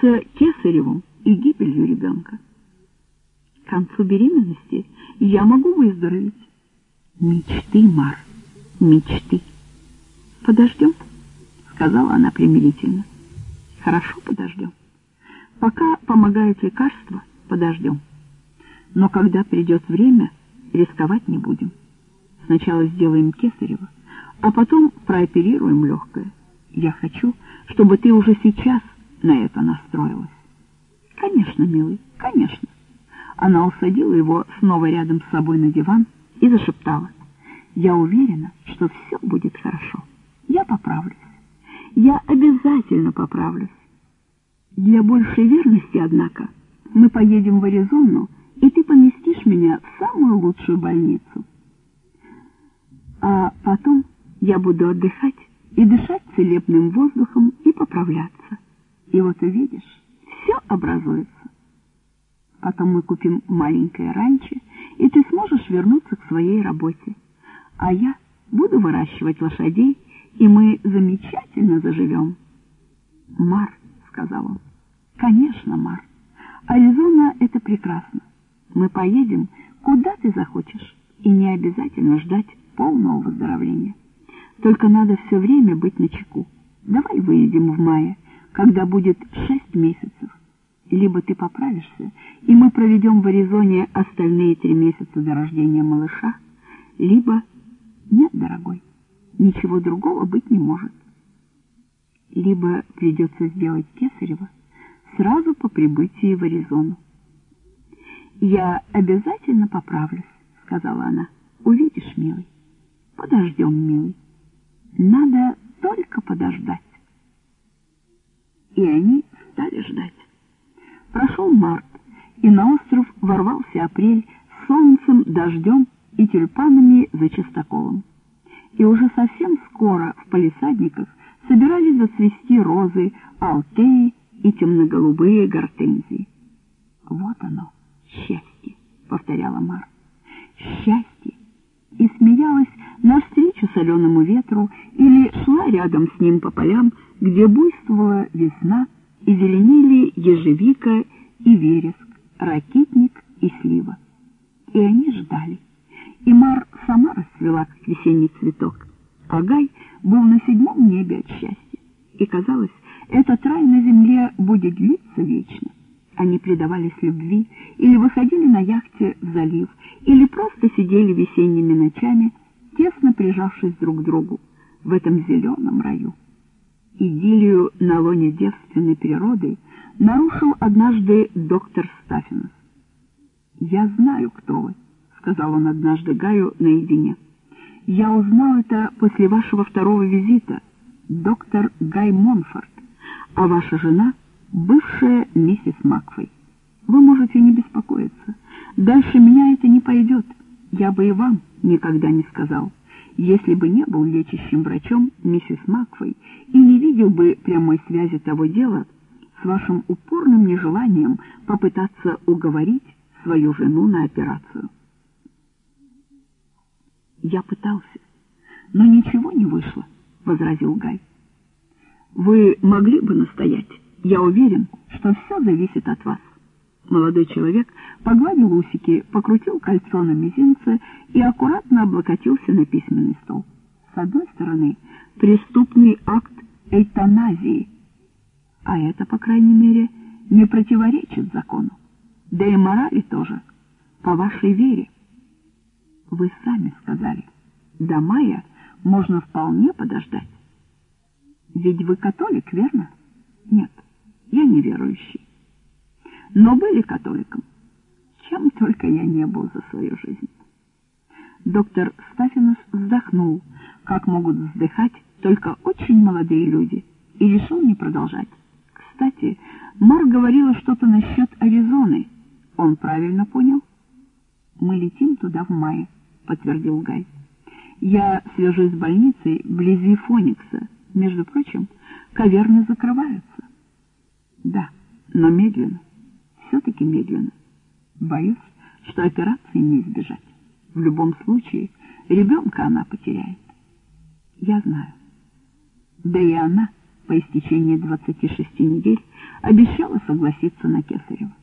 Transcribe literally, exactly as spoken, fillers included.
закончится кесаревым и гибелью ребенка. К концу беременности я могу выздороветь. Мечты, Мар, мечты. Подождем, сказала она примирительно. Хорошо, подождем. Пока помогают лекарства, подождем. Но когда придет время, рисковать не будем. Сначала сделаем кесарево, а потом прооперируем легкое. Я хочу, чтобы ты уже сейчас на это настроилась. Конечно, милый, конечно. Она усадила его снова рядом с собой на диван и зашептала. Я уверена, что все будет хорошо. Я поправлюсь. Я обязательно поправлюсь. Для большей верности, однако, мы поедем в Аризону, и ты поместишь меня в самую лучшую больницу. А потом я буду отдыхать и дышать целебным воздухом и поправляться. И вот увидишь, все образуется. Потом мы купим маленькое ранчо, и ты сможешь вернуться к своей работе. А я буду выращивать лошадей, и мы замечательно заживем. Мар, — сказал он, — конечно, Мар, Аризона — это прекрасно. Мы поедем, куда ты захочешь, и не обязательно ждать полного выздоровления. Только надо все время быть начеку. Давай выедем в мае, когда будет шесть месяцев. Либо ты поправишься, и мы проведем в Аризоне остальные три месяца до рождения малыша, либо... Нет, дорогой, ничего другого быть не может. Либо придется сделать кесарево сразу по прибытии в Аризону. «Я обязательно поправлюсь», — сказала она. «Увидишь, милый. Подождем, милый. Надо только подождать». И они стали ждать. Прошел март, и на остров ворвался апрель с солнцем, дождем и тюльпанами за частоколом. И уже совсем скоро в палисадниках собирались зацвести розы, алтеи и темноголубые гортензии. «Вот оно, счастье», — повторяла Мар. «Счастье!» И смеялась навстречу соленому ветру или шла рядом с ним по полям, где буйствовала весна и зеленели ежевика и вереск, ракитник и слива. И они ждали. И Мар сама расцвела, как весенний цветок, а Гай был на седьмом небе от счастья. И казалось, этот рай на земле будет длиться вечно. Они предавались любви, или выходили на яхте в залив, или просто сидели весенними ночами, тесно прижавшись друг к другу в этом зеленом раю. Идиллию на лоне девственной природы нарушил однажды доктор Стаффинос. «Я знаю, кто вы», — сказал он однажды Гаю наедине. «Я узнал это после вашего второго визита, доктор Гай Монфорд, а ваша жена — бывшая миссис Макфей. Вы можете не беспокоиться. Дальше меня это не пойдет. Я бы и вам никогда не сказал, если бы не был лечащим врачом миссис Макфей и не видел бы прямой связи того дела с вашим упорным нежеланием попытаться уговорить свою жену на операцию». «Я пытался, но ничего не вышло», — возразил Гай. «Вы могли бы настоять. Я уверен, что все зависит от вас». Молодой человек погладил усики, покрутил кольцо на мизинце и аккуратно облокотился на письменный стол. С одной стороны, преступный акт эвтаназии, а это, по крайней мере, не противоречит закону. Да и морали тоже, по вашей вере. Вы сами сказали, до мая можно вполне подождать. Ведь вы католик, верно? Нет, я неверующий. Но были католиком. Чем только я не был за свою жизнь. Доктор Стаффинос вздохнул, как могут вздыхать только очень молодые люди, и решил не продолжать. Кстати, Мар говорила что-то насчет Аризоны. Он правильно понял? «Мы летим туда в мае», — подтвердил Гай. «Я свяжусь с больницей вблизи Фоникса. Между прочим, каверны закрываются». «Да, но медленно. Все-таки медленно. Боюсь, что операции не избежать. В любом случае, ребенка она потеряет». «Я знаю. Да и она по истечении двадцати шести недель обещала согласиться на Кесарева.